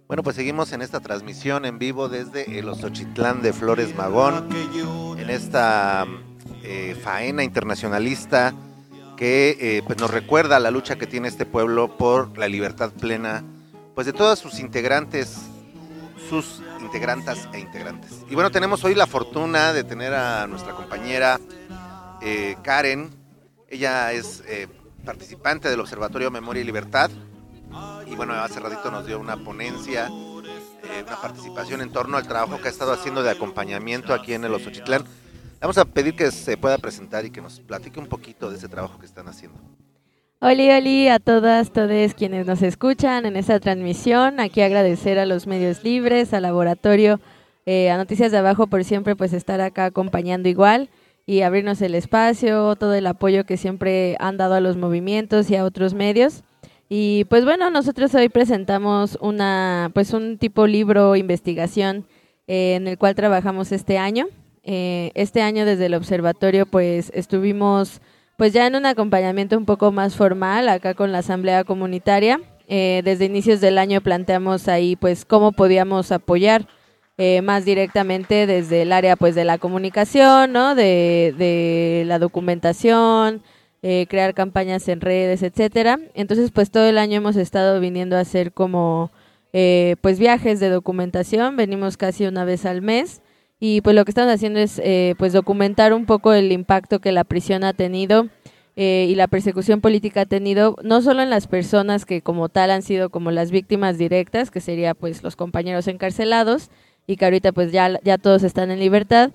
Bueno, pues seguimos en esta transmisión en vivo desde el Ozochitlán de Flores Magón, en esta faena internacionalista que pues nos recuerda la lucha que tiene este pueblo por la libertad plena, pues de todas sus integrantes, sus integrantas e integrantes. Y bueno, tenemos hoy la fortuna de tener a nuestra compañera Karen. Ella es participante del Observatorio Memoria y Libertad. Y bueno, hace ratito nos dio una ponencia, una participación en torno al trabajo que ha estado haciendo de acompañamiento aquí en el Ozochitlán. Vamos a pedir que se pueda presentar y que nos platique un poquito de ese trabajo que están haciendo. Oli a todas, todos quienes nos escuchan en esta transmisión. Aquí agradecer a los medios libres, al laboratorio, a Noticias de Abajo por siempre pues estar acá acompañando igual y abrirnos el espacio, todo el apoyo que siempre han dado a los movimientos y a otros medios. Y pues bueno, nosotros hoy presentamos un tipo libro investigación en el cual trabajamos este año. Este año desde el observatorio pues estuvimos pues ya en un acompañamiento un poco más formal acá con la asamblea comunitaria. Desde inicios del año planteamos ahí pues cómo podíamos apoyar más directamente desde el área pues de la comunicación, ¿no? de la documentación, crear campañas en redes, etcétera. Entonces pues todo el año hemos estado viniendo a hacer como pues viajes de documentación, venimos casi una vez al mes y pues lo que estamos haciendo es pues documentar un poco el impacto que la prisión ha tenido y la persecución política ha tenido, no solo en las personas que como tal han sido como las víctimas directas, que sería pues los compañeros encarcelados y que ahorita pues ya todos están en libertad,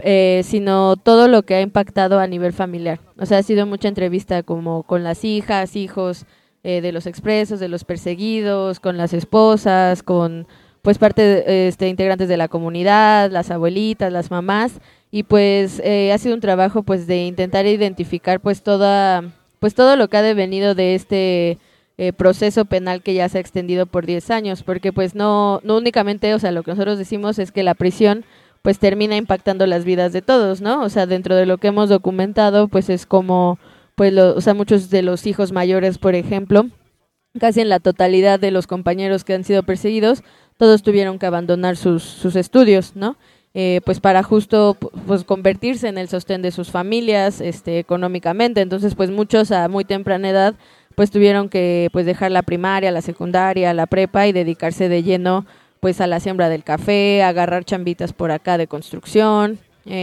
sino todo lo que ha impactado a nivel familiar. O sea, ha sido mucha entrevista como con las hijas, hijos de los expresos, de los perseguidos, con las esposas, con pues parte de, integrantes de la comunidad, las abuelitas, las mamás, y pues ha sido un trabajo pues de intentar identificar pues todo lo que ha devenido de este proceso penal que ya se ha extendido por 10 años, porque pues no únicamente, o sea, lo que nosotros decimos es que la prisión pues termina impactando las vidas de todos, ¿no? O sea, dentro de lo que hemos documentado, pues es como, pues o sea, muchos de los hijos mayores, por ejemplo, casi en la totalidad de los compañeros que han sido perseguidos, todos tuvieron que abandonar sus estudios, ¿no? Pues para justo pues convertirse en el sostén de sus familias, económicamente. Entonces, pues muchos a muy temprana edad, pues tuvieron que pues dejar la primaria, la secundaria, la prepa y dedicarse de lleno pues a la siembra del café, a agarrar chambitas por acá de construcción,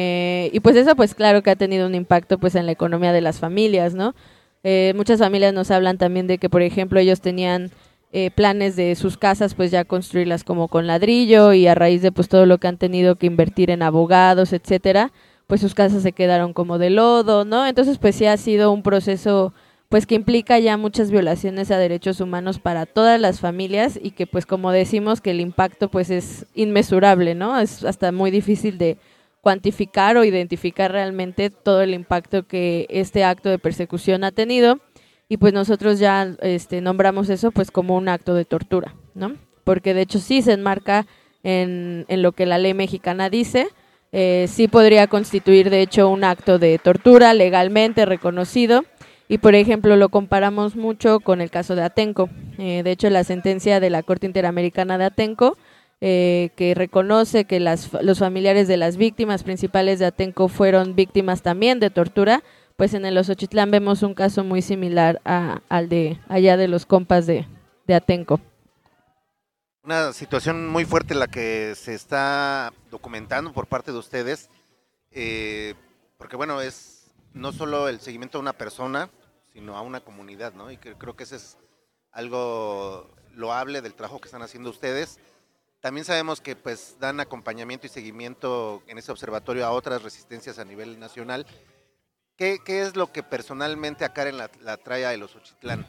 y pues eso pues claro que ha tenido un impacto pues en la economía de las familias, ¿no? Muchas familias nos hablan también de que por ejemplo ellos tenían planes de sus casas pues ya construirlas como con ladrillo y a raíz de pues todo lo que han tenido que invertir en abogados, etcétera, pues sus casas se quedaron como de lodo, ¿no? Entonces pues sí ha sido un proceso pues que implica ya muchas violaciones a derechos humanos para todas las familias y que pues como decimos que el impacto pues es inmesurable, ¿no? Es hasta muy difícil de cuantificar o identificar realmente todo el impacto que este acto de persecución ha tenido y pues nosotros ya nombramos eso pues como un acto de tortura, ¿no? Porque de hecho sí se enmarca en lo que la ley mexicana dice, sí podría constituir de hecho un acto de tortura legalmente reconocido. Y, por ejemplo, lo comparamos mucho con el caso de Atenco. De hecho, la sentencia de la Corte Interamericana de Atenco, que reconoce que los familiares de las víctimas principales de Atenco fueron víctimas también de tortura, pues en el Ozochitlán vemos un caso muy similar al de allá de los compas de Atenco. Una situación muy fuerte la que se está documentando por parte de ustedes, porque bueno, es no solo el seguimiento a una persona, sino a una comunidad, ¿no? Y creo que ese es algo loable del trabajo que están haciendo ustedes. También sabemos que pues dan acompañamiento y seguimiento en ese observatorio a otras resistencias a nivel nacional. ¿Qué es lo que personalmente a Karen la trae a el Ozochitlán?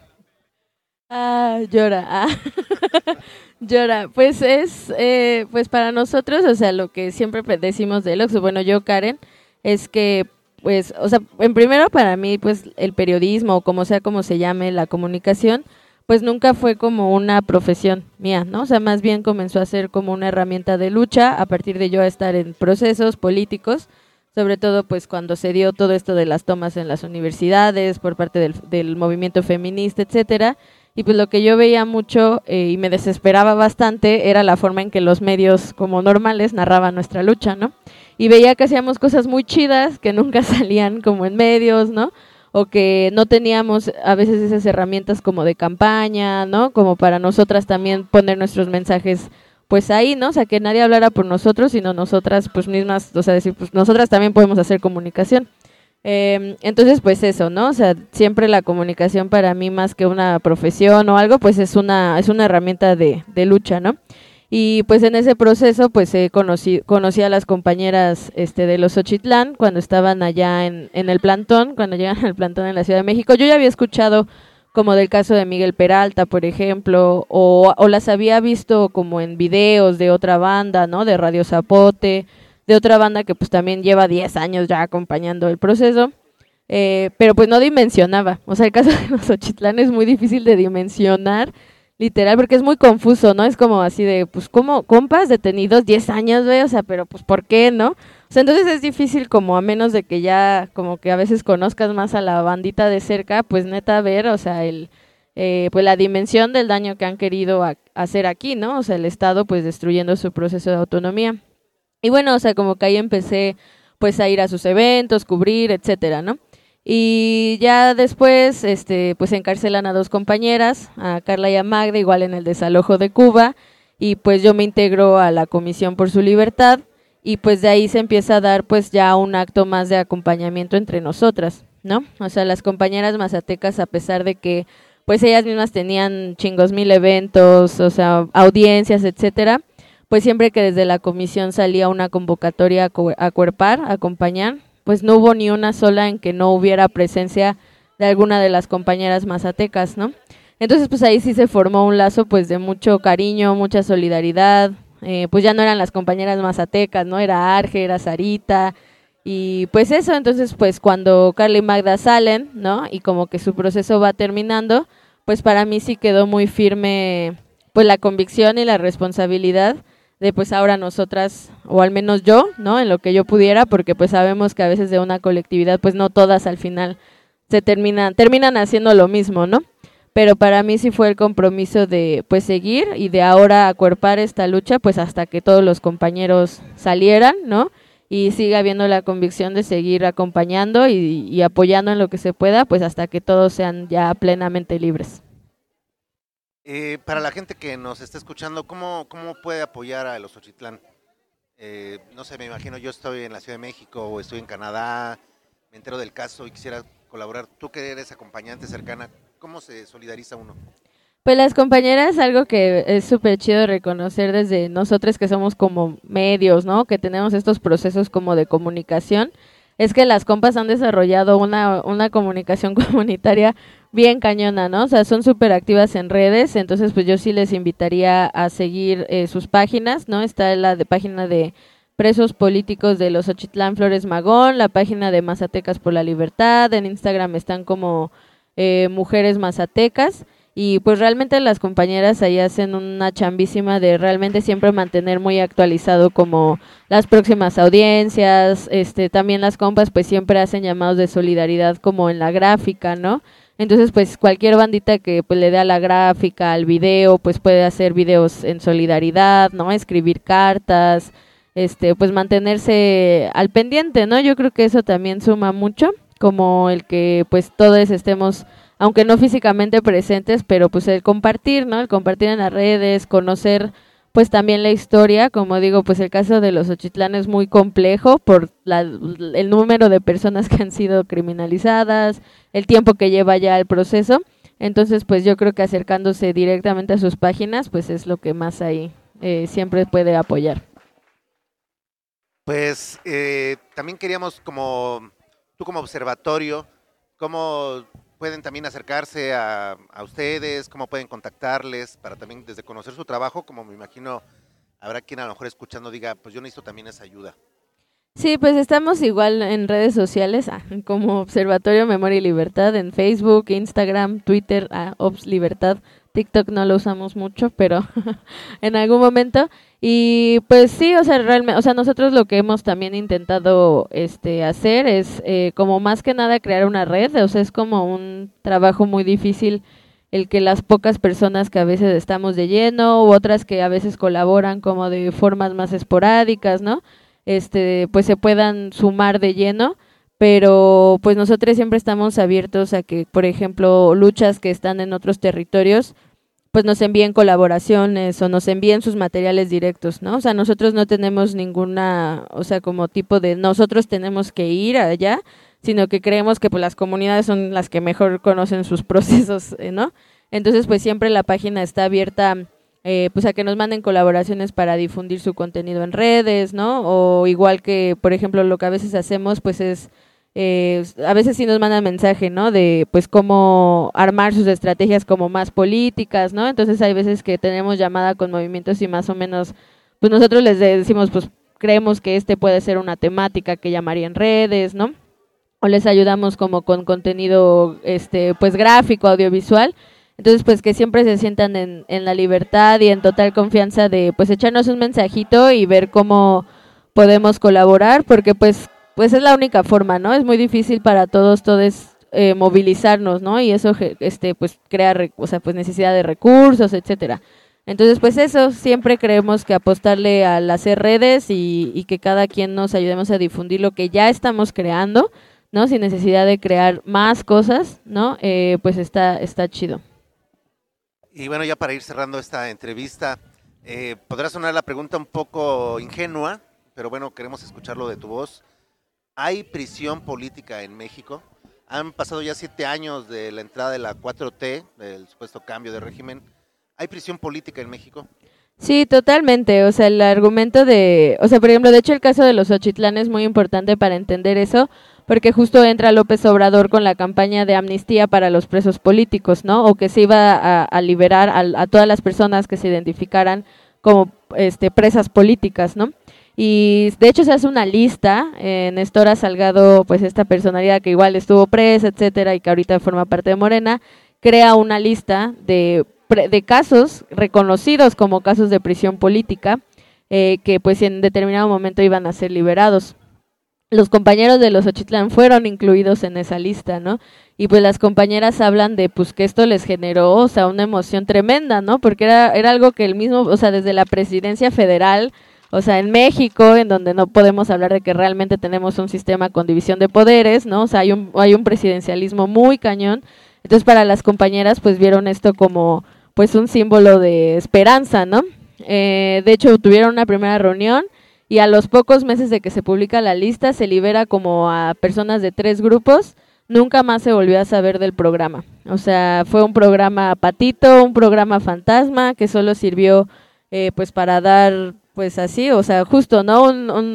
Llora. Llora. Pues es, pues para nosotros, o sea, lo que siempre decimos de Oxxo, bueno, yo, Karen, es que pues, o sea, en primero para mí, pues, el periodismo, o como sea como se llame, la comunicación, pues nunca fue como una profesión mía, ¿no? O sea, más bien comenzó a ser como una herramienta de lucha a partir de yo estar en procesos políticos, sobre todo pues cuando se dio todo esto de las tomas en las universidades por parte del movimiento feminista, etcétera, y pues lo que yo veía mucho y me desesperaba bastante era la forma en que los medios como normales narraban nuestra lucha, ¿no? Y veía que hacíamos cosas muy chidas que nunca salían como en medios, ¿no? O que no teníamos a veces esas herramientas como de campaña, ¿no? Como para nosotras también poner nuestros mensajes pues ahí, ¿no? O sea, que nadie hablara por nosotros, sino nosotras pues mismas, o sea, decir, pues nosotras también podemos hacer comunicación. Entonces, pues eso, ¿no? O sea, siempre la comunicación para mí más que una profesión o algo, pues es una herramienta de lucha, ¿no? Y pues en ese proceso pues conocí a las compañeras de los Xochitlán cuando estaban allá en el plantón, cuando llegan al plantón en la Ciudad de México. Yo ya había escuchado como del caso de Miguel Peralta, por ejemplo, o las había visto como en videos de otra banda, ¿no? De Radio Zapote, de otra banda que pues también lleva 10 años ya acompañando el proceso, pero pues no dimensionaba. O sea, el caso de los Xochitlán es muy difícil de dimensionar, literal, porque es muy confuso, ¿no? Es como así de, pues, ¿cómo compas detenidos 10 años, güey? O sea, pero pues, ¿por qué, no? O sea, entonces es difícil como a menos de que ya, como que a veces conozcas más a la bandita de cerca, pues neta ver, o sea, pues la dimensión del daño que han querido hacer aquí, ¿no? O sea, el Estado pues destruyendo su proceso de autonomía. Y bueno, o sea, como que ahí empecé pues a ir a sus eventos, cubrir, etcétera, ¿no? Y ya después, pues encarcelan a 2 compañeras, a Carla y a Magda, igual en el desalojo de Cuba, y pues yo me integro a la Comisión por su Libertad, y pues de ahí se empieza a dar pues ya un acto más de acompañamiento entre nosotras, ¿no? O sea, las compañeras mazatecas, a pesar de que pues ellas mismas tenían chingos mil eventos, o sea, audiencias, etcétera, pues siempre que desde la comisión salía una convocatoria a acuerpar, a acompañar, pues no hubo ni una sola en que no hubiera presencia de alguna de las compañeras mazatecas, ¿no? Entonces, pues ahí sí se formó un lazo pues de mucho cariño, mucha solidaridad, pues ya no eran las compañeras mazatecas, ¿no? Era Arge, era Sarita, y pues eso. Entonces, pues cuando Carla y Magda salen, ¿no? Y como que su proceso va terminando, pues para mí sí quedó muy firme pues la convicción y la responsabilidad de pues ahora nosotras, o al menos yo, ¿no? En lo que yo pudiera, porque pues sabemos que a veces de una colectividad pues no todas al final se terminan haciendo lo mismo, ¿no? Pero para mí sí fue el compromiso de pues seguir y de ahora acuerpar esta lucha pues hasta que todos los compañeros salieran, ¿no? Y siga habiendo la convicción de seguir acompañando y apoyando en lo que se pueda, pues hasta que todos sean ya plenamente libres. Para la gente que nos está escuchando, ¿cómo puede apoyar a los Xochitlán? No sé, me imagino, yo estoy en la Ciudad de México o estoy en Canadá, me entero del caso y quisiera colaborar. Tú que eres acompañante cercana, ¿cómo se solidariza uno? Pues las compañeras, algo que es súper chido reconocer desde nosotros que somos como medios, ¿no? Que tenemos estos procesos como de comunicación, es que las compas han desarrollado una comunicación comunitaria bien cañona, ¿no? O sea, son súper activas en redes, entonces pues yo sí les invitaría a seguir sus páginas, ¿no? Está la página de presos políticos de los Xochitlán Flores Magón, la página de Mazatecas por la Libertad, en Instagram están como Mujeres Mazatecas, y pues realmente las compañeras ahí hacen una chambísima de realmente siempre mantener muy actualizado como las próximas audiencias, también las compas pues siempre hacen llamados de solidaridad como en la gráfica, ¿no? Entonces pues cualquier bandita que pues le dé a la gráfica, al video, pues puede hacer videos en solidaridad, ¿no? Escribir cartas, pues mantenerse al pendiente, ¿no? Yo creo que eso también suma mucho, como el que pues todos estemos, aunque no físicamente presentes, pero pues el compartir, ¿no? El compartir en las redes, conocer pues también la historia, como digo, pues el caso de los Xochitlán es muy complejo por el número de personas que han sido criminalizadas, el tiempo que lleva ya el proceso, entonces pues yo creo que acercándose directamente a sus páginas, pues es lo que más ahí siempre puede apoyar. Pues también queríamos tú como observatorio, ¿cómo pueden también acercarse a ustedes? ¿Cómo pueden contactarles para también desde conocer su trabajo? Como me imagino, habrá quien a lo mejor escuchando diga, pues yo necesito también esa ayuda. Sí, pues estamos igual en redes sociales como Observatorio Memoria y Libertad, en Facebook, Instagram, Twitter, Obs Libertad. TikTok no lo usamos mucho, pero en algún momento. Y pues sí, o sea, realmente, o sea, nosotros lo que hemos también intentado hacer es como más que nada crear una red, o sea, es como un trabajo muy difícil el que las pocas personas que a veces estamos de lleno, u otras que a veces colaboran como de formas más esporádicas, ¿no? Pues se puedan sumar de lleno, pero pues nosotros siempre estamos abiertos a que, por ejemplo, luchas que están en otros territorios, pues nos envíen colaboraciones o nos envíen sus materiales directos, ¿no? O sea, nosotros no tenemos ninguna, o sea, como tipo de nosotros tenemos que ir allá, sino que creemos que pues las comunidades son las que mejor conocen sus procesos, ¿no? Entonces, pues siempre la página está abierta pues a que nos manden colaboraciones para difundir su contenido en redes, ¿no? O igual que, por ejemplo, lo que a veces hacemos, pues es a veces sí nos mandan mensaje, ¿no? De pues cómo armar sus estrategias como más políticas, ¿no? Entonces hay veces que tenemos llamada con movimientos y más o menos, pues nosotros les decimos, pues creemos que puede ser una temática que llamaría en redes, ¿no? O les ayudamos como con contenido, pues gráfico, audiovisual. Entonces, pues que siempre se sientan en la libertad y en total confianza de, pues echarnos un mensajito y ver cómo podemos colaborar, porque pues es la única forma, ¿no? Es muy difícil para todos movilizarnos, ¿no? Y eso, pues crea, o sea, pues necesidad de recursos, etcétera. Entonces, pues eso, siempre creemos que apostarle al hacer redes y que cada quien nos ayudemos a difundir lo que ya estamos creando, ¿no? Sin necesidad de crear más cosas, ¿no? Pues está chido. Y bueno, ya para ir cerrando esta entrevista, podrá sonar la pregunta un poco ingenua, pero bueno, queremos escucharlo de tu voz. ¿Hay prisión política en México? Han pasado ya 7 años de la entrada de la 4T, del supuesto cambio de régimen. ¿Hay prisión política en México? Sí, totalmente. O sea, el argumento o sea, por ejemplo, de hecho el caso de los Xochitlán es muy importante para entender eso, porque justo entra López Obrador con la campaña de amnistía para los presos políticos, ¿no? O que se iba a liberar a todas las personas que se identificaran como presas políticas, ¿no? Y de hecho se hace una lista, Nestora Salgado, pues esta personalidad que igual estuvo presa, etcétera, y que ahorita forma parte de Morena, crea una lista de casos reconocidos como casos de prisión política, que pues en determinado momento iban a ser liberados. Los compañeros de los Xochitlán fueron incluidos en esa lista, ¿no? Y pues las compañeras hablan de pues que esto les generó, o sea, una emoción tremenda, ¿no? Porque era algo que el mismo, o sea, desde la presidencia federal, o sea, en México, en donde no podemos hablar de que realmente tenemos un sistema con división de poderes, ¿no? O sea, hay un presidencialismo muy cañón. Entonces, para las compañeras, pues vieron esto como, pues, un símbolo de esperanza, ¿no? De hecho, tuvieron una primera reunión y a los pocos meses de que se publica la lista, se libera como a personas de 3 grupos. Nunca más se volvió a saber del programa. O sea, fue un programa patito, un programa fantasma que solo sirvió, pues, para dar, pues así, o sea, justo, ¿no?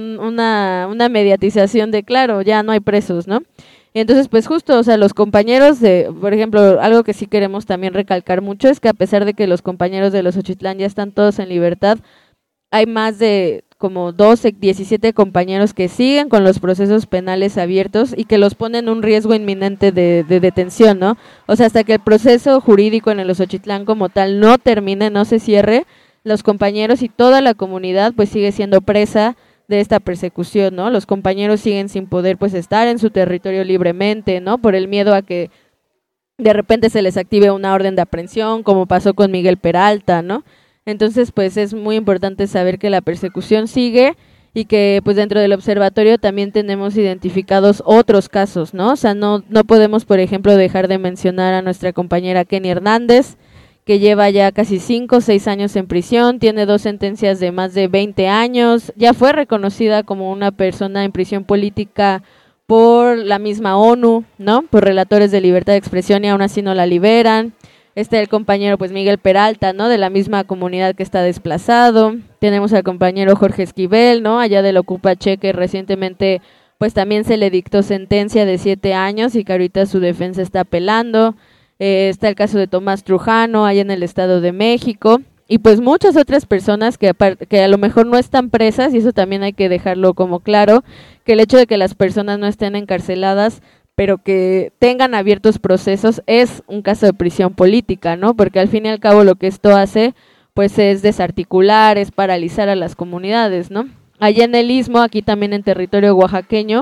Una mediatización de, claro, ya no hay presos, ¿no? Y entonces, pues justo, o sea, los compañeros por ejemplo, algo que sí queremos también recalcar mucho es que a pesar de que los compañeros de los Xochitlán ya están todos en libertad, hay más de como 17 compañeros que siguen con los procesos penales abiertos y que los ponen en un riesgo inminente de detención, ¿no? O sea, hasta que el proceso jurídico en los Xochitlán como tal no termine, no se cierre, los compañeros y toda la comunidad pues sigue siendo presa de esta persecución, ¿no? Los compañeros siguen sin poder pues estar en su territorio libremente, ¿no? Por el miedo a que de repente se les active una orden de aprehensión, como pasó con Miguel Peralta, ¿no? Entonces, pues es muy importante saber que la persecución sigue y que pues dentro del observatorio también tenemos identificados otros casos, ¿no? O sea, no podemos, por ejemplo, dejar de mencionar a nuestra compañera Kenny Hernández, que lleva ya casi 5 o 6 años en prisión, tiene 2 sentencias de más de 20 años, ya fue reconocida como una persona en prisión política por la misma ONU, ¿no? Por relatores de libertad de expresión y aún así no la liberan. El compañero pues Miguel Peralta, ¿no? De la misma comunidad que está desplazado. Tenemos al compañero Jorge Esquivel, ¿no? Allá del Ocupache, que recientemente pues también se le dictó sentencia de 7 años y que ahorita su defensa está apelando. Está el caso de Tomás Trujano, allá en el Estado de México, y pues muchas otras personas que a lo mejor no están presas, y eso también hay que dejarlo como claro, que el hecho de que las personas no estén encarceladas, pero que tengan abiertos procesos, es un caso de prisión política, ¿no? Porque al fin y al cabo lo que esto hace, pues es desarticular, es paralizar a las comunidades, ¿no? Allá en el Istmo, aquí también en territorio oaxaqueño,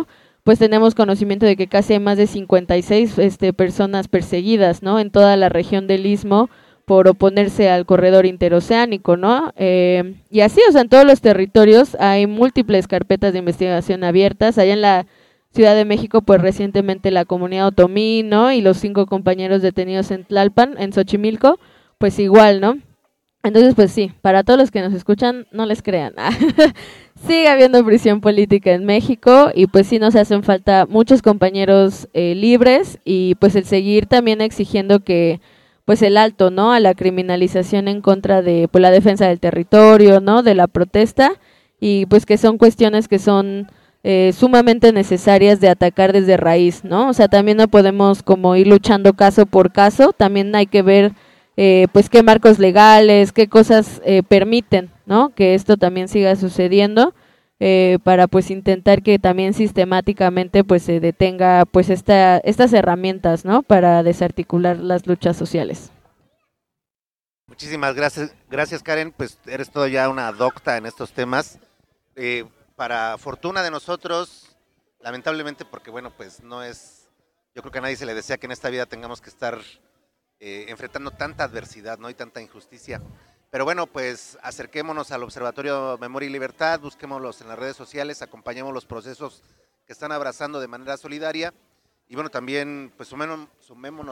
pues tenemos conocimiento de que casi hay más de 56 personas perseguidas, ¿no? En toda la región del Istmo por oponerse al corredor interoceánico, ¿no? Y así, o sea, en todos los territorios hay múltiples carpetas de investigación abiertas. Allá en la Ciudad de México, pues recientemente la comunidad otomí, ¿no? Y los 5 compañeros detenidos en Tlalpan, en Xochimilco, pues igual, ¿no? Entonces, pues sí, para todos los que nos escuchan, no les crean. Sigue habiendo prisión política en México y pues sí nos hacen falta muchos compañeros libres y pues el seguir también exigiendo que pues el alto, ¿no? A la criminalización en contra de pues la defensa del territorio, ¿no? De la protesta y pues que son cuestiones que son sumamente necesarias de atacar desde raíz, ¿no? O sea, también no podemos como ir luchando caso por caso, también hay que ver pues qué marcos legales, qué cosas permiten, ¿no? Que esto también siga sucediendo para pues intentar que también sistemáticamente pues se detenga pues estas herramientas, ¿no? Para desarticular las luchas sociales. Muchísimas gracias Karen, pues eres toda ya una docta en estos temas. Para fortuna de nosotros, lamentablemente, porque bueno, pues no es, yo creo que a nadie se le desea que en esta vida tengamos que estar enfrentando tanta adversidad, ¿no? Y tanta injusticia. Pero bueno, pues acerquémonos al Observatorio Memoria y Libertad, busquémoslos en las redes sociales, acompañemos los procesos que están abrazando de manera solidaria y bueno, también pues sumémonos